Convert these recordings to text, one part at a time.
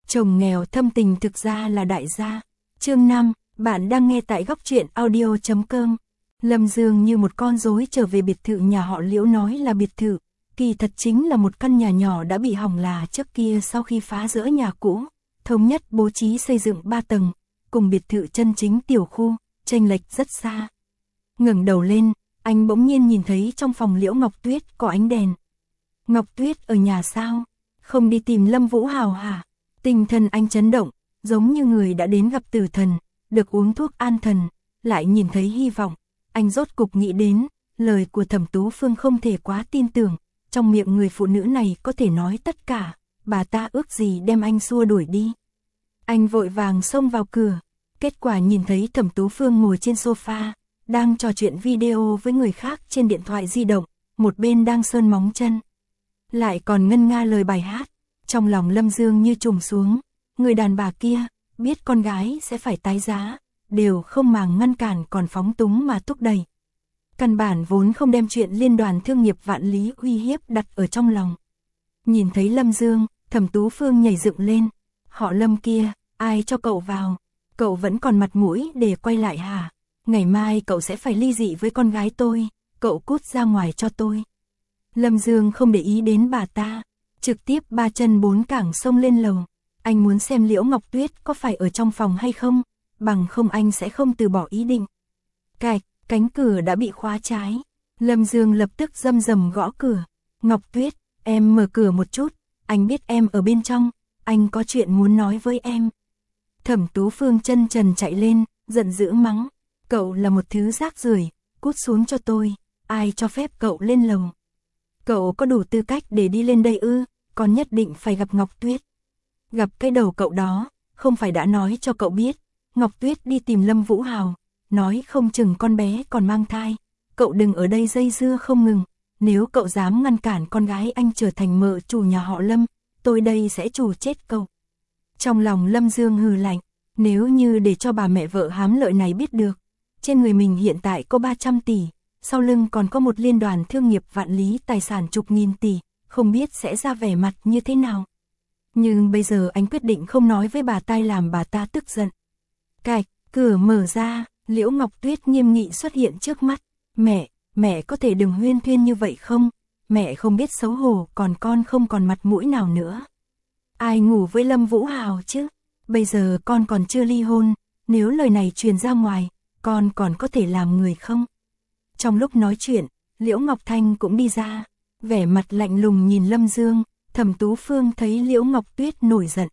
Chồng nghèo thâm tình thực ra là đại gia. Chương 5, bạn đang nghe tại góc truyện audio.com. Lâm Dương như một con rối trở về biệt thự nhà họ Liễu, nói là biệt thự, kỳ thật chính là một căn nhà nhỏ đã bị hỏng là trước kia sau khi phá rỡ nhà cũ, thống nhất bố trí xây dựng 3 tầng, cùng biệt thự chân chính tiểu khu, chênh lệch rất xa. Ngẩng đầu lên, anh bỗng nhiên nhìn thấy trong phòng Liễu Ngọc Tuyết có ánh đèn. Ngọc Tuyết ở nhà sao? Không đi tìm Lâm Vũ Hào hả? Tinh thần anh chấn động, giống như người đã đến gặp tử thần, được uống thuốc an thần, lại nhìn thấy hy vọng. Anh rốt cục nghĩ đến, lời của Thẩm Tú Phương không thể quá tin tưởng, trong miệng người phụ nữ này có thể nói tất cả, bà ta ước gì đem anh xua đuổi đi. Anh vội vàng xông vào cửa, kết quả nhìn thấy Thẩm Tú Phương ngồi trên sofa, đang trò chuyện video với người khác trên điện thoại di động, một bên đang sơn móng chân, lại còn ngân nga lời bài hát. Trong lòng Lâm Dương như trùng xuống, người đàn bà kia, biết con gái sẽ phải tái giá, đều không màng ngăn cản còn phóng túng mà thúc đẩy. Căn bản vốn không đem chuyện liên đoàn thương nghiệp Vạn Lý uy hiếp đặt ở trong lòng. Nhìn thấy Lâm Dương, Thẩm Tú Phương nhảy dựng lên, họ Lâm kia, ai cho cậu vào, cậu vẫn còn mặt mũi để quay lại hả? Ngày mai cậu sẽ phải ly dị với con gái tôi, cậu cút ra ngoài cho tôi. Lâm Dương không để ý đến bà ta, trực tiếp 3 chân 4 cẳng xông lên lầu. Anh muốn xem Liễu Ngọc Tuyết có phải ở trong phòng hay không, bằng không anh sẽ không từ bỏ ý định. Cạch, cánh cửa đã bị khóa trái. Lâm Dương lập tức rầm rầm gõ cửa. Ngọc Tuyết, em mở cửa một chút, anh biết em ở bên trong, anh có chuyện muốn nói với em. Thẩm Tú Phương chân trần chạy lên, giận dữ mắng, cậu là một thứ rác rưởi, cút xuống cho tôi, ai cho phép cậu lên lầu. Cậu có đủ tư cách để đi lên đây ư, còn nhất định phải gặp Ngọc Tuyết. Gặp cái đầu cậu đó, không phải đã nói cho cậu biết, Ngọc Tuyết đi tìm Lâm Vũ Hào, nói không chừng con bé còn mang thai, cậu đừng ở đây dây dưa không ngừng, nếu cậu dám ngăn cản con gái anh trở thành mợ chủ nhà họ Lâm, tôi đây sẽ trù chết cậu. Trong lòng Lâm Dương hừ lạnh, nếu như để cho bà mẹ vợ hám lợi này biết được, trên người mình hiện tại có 300 tỷ, sau lưng còn có một liên đoàn thương nghiệp Vạn Lý tài sản chục nghìn tỷ, không biết sẽ ra vẻ mặt như thế nào. Nhưng bây giờ anh quyết định không nói với bà ta làm bà ta tức giận. Cạch, cửa mở ra, Liễu Ngọc Tuyết nghiêm nghị xuất hiện trước mắt. Mẹ có thể đừng huyên thuyên như vậy không? Mẹ không biết xấu hổ, còn con không còn mặt mũi nào nữa. Ai ngủ với Lâm Vũ Hào chứ? Bây giờ con còn chưa ly hôn, nếu lời này truyền ra ngoài, con còn có thể làm người không? Trong lúc nói chuyện, Liễu Ngọc Thanh cũng đi ra, vẻ mặt lạnh lùng nhìn Lâm Dương. Thẩm Tú Phương thấy Liễu Ngọc Tuyết nổi giận,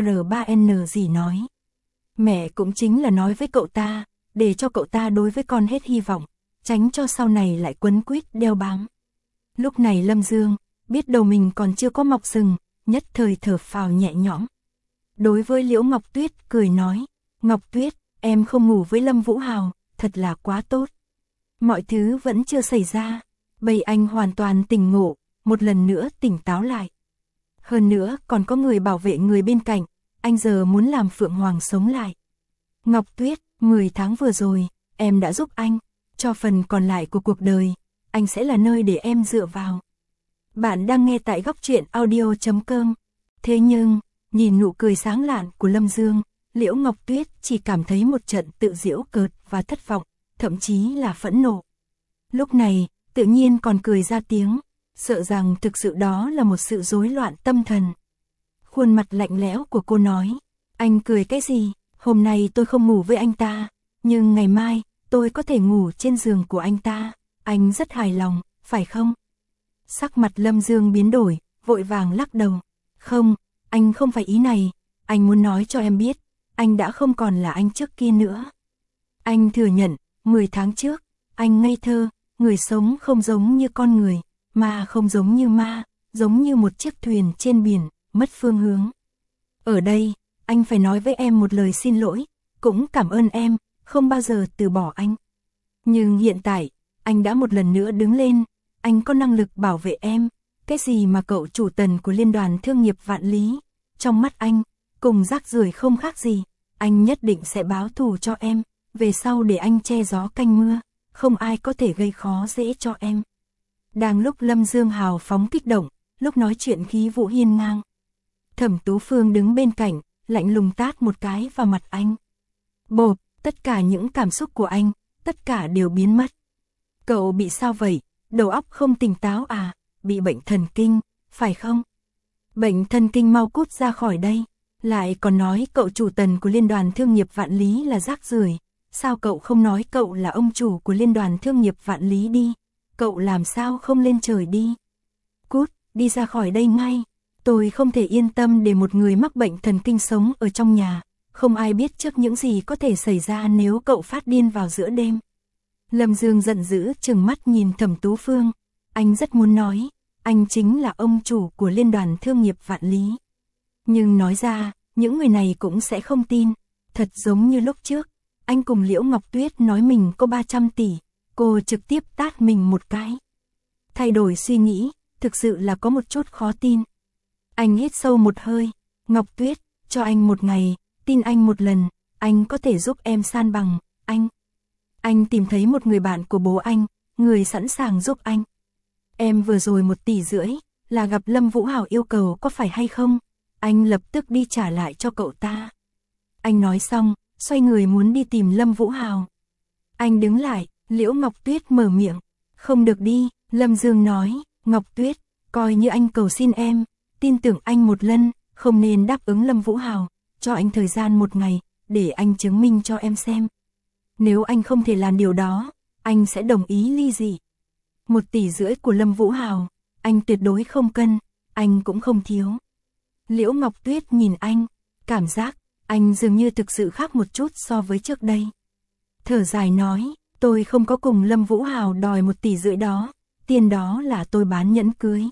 R3N gì nói. Mẹ cũng chính là nói với cậu ta, để cho cậu ta đối với con hết hy vọng, tránh cho sau này lại quấn quýt đeo bám. Lúc này Lâm Dương, biết đầu mình còn chưa có mọc sừng, nhất thời thở phào nhẹ nhõm. Đối với Liễu Ngọc Tuyết cười nói, Ngọc Tuyết, em không ngủ với Lâm Vũ Hào, thật là quá tốt. Mọi thứ vẫn chưa xảy ra, bây anh hoàn toàn tỉnh ngộ, một lần nữa tỉnh táo lại. Hơn nữa còn có người bảo vệ người bên cạnh, anh giờ muốn làm Phượng Hoàng sống lại. Ngọc Tuyết, 10 tháng vừa rồi, em đã giúp anh, cho phần còn lại của cuộc đời, anh sẽ là nơi để em dựa vào. Bạn đang nghe tại góc truyện audio.com. Thế nhưng, nhìn nụ cười sáng lạn của Lâm Dương, Liễu Ngọc Tuyết chỉ cảm thấy một trận tự giễu cợt và thất vọng, thậm chí là phẫn nộ. Lúc này, tự nhiên còn cười ra tiếng, sợ rằng thực sự đó là một sự rối loạn tâm thần. Khuôn mặt lạnh lẽo của cô nói, anh cười cái gì, hôm nay tôi không ngủ với anh ta, nhưng ngày mai, tôi có thể ngủ trên giường của anh ta, anh rất hài lòng, phải không? Sắc mặt Lâm Dương biến đổi, vội vàng lắc đầu, không, anh không phải ý này, anh muốn nói cho em biết, anh đã không còn là anh trước kia nữa. Anh thừa nhận, 10 tháng trước, anh ngây thơ, người sống không giống như con người, ma không giống như ma, giống như một chiếc thuyền trên biển, mất phương hướng. Ở đây, anh phải nói với em một lời xin lỗi, cũng cảm ơn em, không bao giờ từ bỏ anh. Nhưng hiện tại, anh đã một lần nữa đứng lên, anh có năng lực bảo vệ em, cái gì mà cậu chủ tần của liên đoàn thương nghiệp Vạn Lý, trong mắt anh, cùng rác rưởi không khác gì, anh nhất định sẽ báo thù cho em, về sau để anh che gió canh mưa, không ai có thể gây khó dễ cho em. Đang lúc Lâm Dương hào phóng kích động, lúc nói chuyện khí vũ hiên ngang. Thẩm Tú Phương đứng bên cạnh, lạnh lùng tát một cái vào mặt anh. Bộp, tất cả những cảm xúc của anh, tất cả đều biến mất. Cậu bị sao vậy? Đầu óc không tỉnh táo à? Bị bệnh thần kinh, phải không? Bệnh thần kinh mau cút ra khỏi đây. Lại còn nói cậu chủ Tần của Liên đoàn Thương nghiệp Vạn Lý là rác rưởi. Sao cậu không nói cậu là ông chủ của Liên đoàn Thương nghiệp Vạn Lý đi? Cậu làm sao không lên trời đi? Cút, đi ra khỏi đây ngay. Tôi không thể yên tâm để một người mắc bệnh thần kinh sống ở trong nhà. Không ai biết trước những gì có thể xảy ra nếu cậu phát điên vào giữa đêm. Lâm Dương giận dữ trừng mắt nhìn Thẩm Tú Phương. Anh rất muốn nói, anh chính là ông chủ của Liên đoàn Thương nghiệp Vạn Lý. Nhưng nói ra, những người này cũng sẽ không tin. Thật giống như lúc trước, anh cùng Liễu Ngọc Tuyết nói mình có 300 tỷ, cô trực tiếp tát mình một cái. Thay đổi suy nghĩ, thực sự là có một chút khó tin. Anh hít sâu một hơi, Ngọc Tuyết, cho anh một ngày, tin anh một lần, anh có thể giúp em san bằng, anh tìm thấy một người bạn của bố anh, người sẵn sàng giúp anh. Em vừa rồi 1,5 tỷ, là gặp Lâm Vũ Hào yêu cầu có phải hay không? Anh lập tức đi trả lại cho cậu ta. Anh nói xong, xoay người muốn đi tìm Lâm Vũ Hào. Anh đứng lại, Liễu Ngọc Tuyết mở miệng. Không được đi, Lâm Dương nói, Ngọc Tuyết, coi như anh cầu xin em, tin tưởng anh một lần, không nên đáp ứng Lâm Vũ Hào, cho anh thời gian 1 ngày, để anh chứng minh cho em xem. Nếu anh không thể làm điều đó, anh sẽ đồng ý ly dị. 1,5 tỷ của Lâm Vũ Hào, anh tuyệt đối không cần, anh cũng không thiếu. Liễu Ngọc Tuyết nhìn anh, cảm giác, anh dường như thực sự khác một chút so với trước đây. Thở dài nói, tôi không có cùng Lâm Vũ Hào đòi 1,5 tỷ đó, tiền đó là tôi bán nhẫn cưới.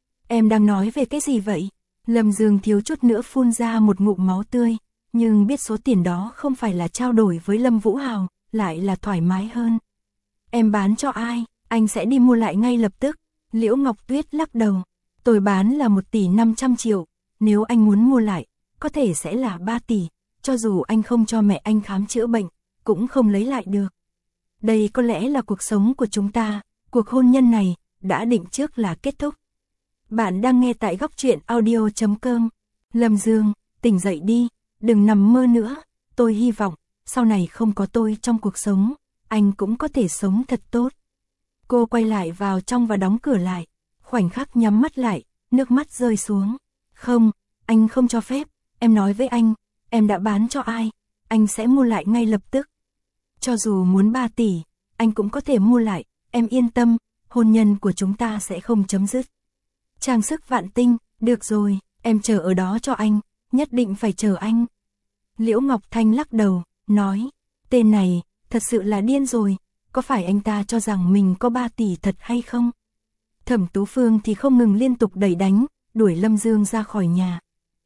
Em đang nói về cái gì vậy? Lâm Dương thiếu chút nữa phun ra một ngụm máu tươi, nhưng biết số tiền đó không phải là trao đổi với Lâm Vũ Hào, lại là thoải mái hơn. Em bán cho ai? Anh sẽ đi mua lại ngay lập tức. Liễu Ngọc Tuyết lắc đầu, tôi bán là 1,5 tỷ, nếu anh muốn mua lại, có thể sẽ là 3 tỷ, cho dù anh không cho mẹ anh khám chữa bệnh, cũng không lấy lại được. Đây có lẽ là cuộc sống của chúng ta, cuộc hôn nhân này, đã định trước là kết thúc. Bạn đang nghe tại góc truyện audio.com. Lâm Dương, tỉnh dậy đi, đừng nằm mơ nữa, tôi hy vọng, sau này không có tôi trong cuộc sống, anh cũng có thể sống thật tốt. Cô quay lại vào trong và đóng cửa lại, khoảnh khắc nhắm mắt lại, nước mắt rơi xuống. Không, anh không cho phép, em nói với anh, em đã bán cho ai, anh sẽ mua lại ngay lập tức. Cho dù muốn 3 tỷ, anh cũng có thể mua lại, em yên tâm, hôn nhân của chúng ta sẽ không chấm dứt. Trang sức Vạn Tinh, được rồi, em chờ ở đó cho anh, nhất định phải chờ anh. Liễu Ngọc Thanh lắc đầu, nói, tên này, thật sự là điên rồi, có phải anh ta cho rằng mình có 3 tỷ thật hay không? Thẩm Tú Phương thì không ngừng liên tục đẩy đánh, đuổi Lâm Dương ra khỏi nhà.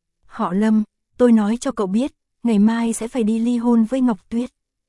Họ Lâm, tôi nói cho cậu biết, ngày mai sẽ phải đi ly hôn với Ngọc Tuyết.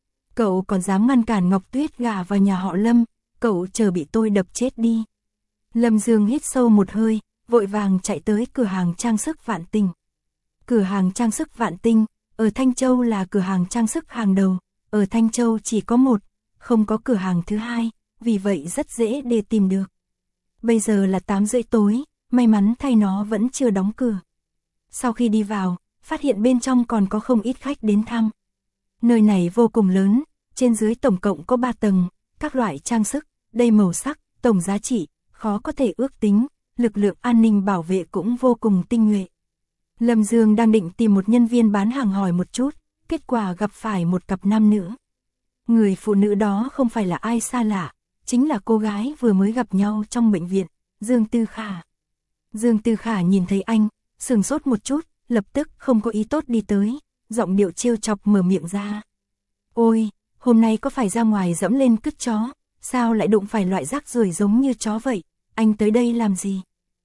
Cậu còn dám ngăn cản Ngọc Tuyết gả vào nhà họ Lâm, cậu chờ bị tôi đập chết đi. Lâm Dương hít sâu một hơi, vội vàng chạy tới cửa hàng trang sức Vạn Tinh. Cửa hàng trang sức Vạn Tinh, ở Thanh Châu là cửa hàng trang sức hàng đầu, ở Thanh Châu chỉ có một, không có cửa hàng thứ hai, vì vậy rất dễ để tìm được. Bây giờ là 8:30 tối, may mắn thay nó vẫn chưa đóng cửa. Sau khi đi vào, phát hiện bên trong còn có không ít khách đến thăm. Nơi này vô cùng lớn, trên dưới tổng cộng có 3 tầng, các loại trang sức, đầy màu sắc, tổng giá trị, khó có thể ước tính, lực lượng an ninh bảo vệ cũng vô cùng tinh nhuệ. Lâm Dương đang định tìm một nhân viên bán hàng hỏi một chút, kết quả gặp phải một cặp nam nữ. Người phụ nữ đó không phải là ai xa lạ, chính là cô gái vừa mới gặp nhau trong bệnh viện, Dương Tư Khả. Dương Tư Khả nhìn thấy anh, sửng sốt một chút, lập tức không có ý tốt đi tới, giọng điệu trêu chọc mở miệng ra. Ôi, hôm nay có phải ra ngoài dẫm lên cứt chó, sao lại đụng phải loại rác rưởi giống như chó vậy, anh tới đây làm gì?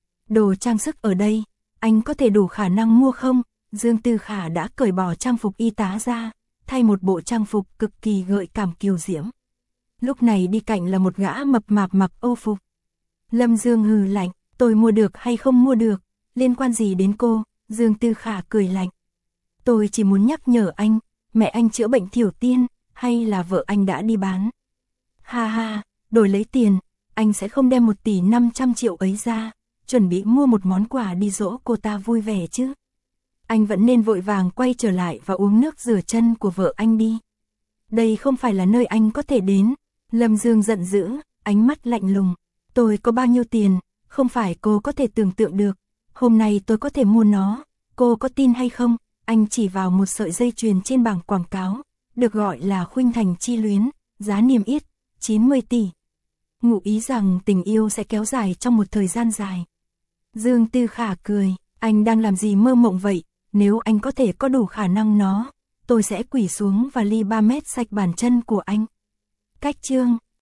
Đồ trang sức ở đây, anh có thể đủ khả năng mua không? Dương Tư Khả đã cởi bỏ trang phục y tá ra, thay một bộ trang phục cực kỳ gợi cảm kiều diễm. Lúc này đi cạnh là một gã mập mạp mặc Âu phục. Lâm Dương hừ lạnh, tôi mua được hay không mua được, liên quan gì đến cô? Dương Tư Khả cười lạnh. Tôi chỉ muốn nhắc nhở anh, mẹ anh chữa bệnh thiểu tiên, hay là vợ anh đã đi bán. Ha ha, đổi lấy tiền, anh sẽ không đem 1,5 tỷ ấy ra, chuẩn bị mua một món quà đi dỗ cô ta vui vẻ chứ. anh vẫn nên vội vàng quay trở lại và uống nước rửa chân của vợ anh đi. Đây không phải là nơi anh có thể đến. Lâm Dương giận dữ, ánh mắt lạnh lùng. Tôi có bao nhiêu tiền, không phải cô có thể tưởng tượng được. Hôm nay tôi có thể mua nó, cô có tin hay không? Anh chỉ vào một sợi dây chuyền trên bảng quảng cáo, được gọi là Khuynh Thành Chi Luyến, giá niêm yết 90 tỷ. Ngụ ý rằng tình yêu sẽ kéo dài trong một thời gian dài. Dương Tư Khả cười, anh đang làm gì mơ mộng vậy? Nếu anh có thể có đủ khả năng nó, tôi sẽ quỳ xuống và ly 3 mét sạch bàn chân của anh. Cách chương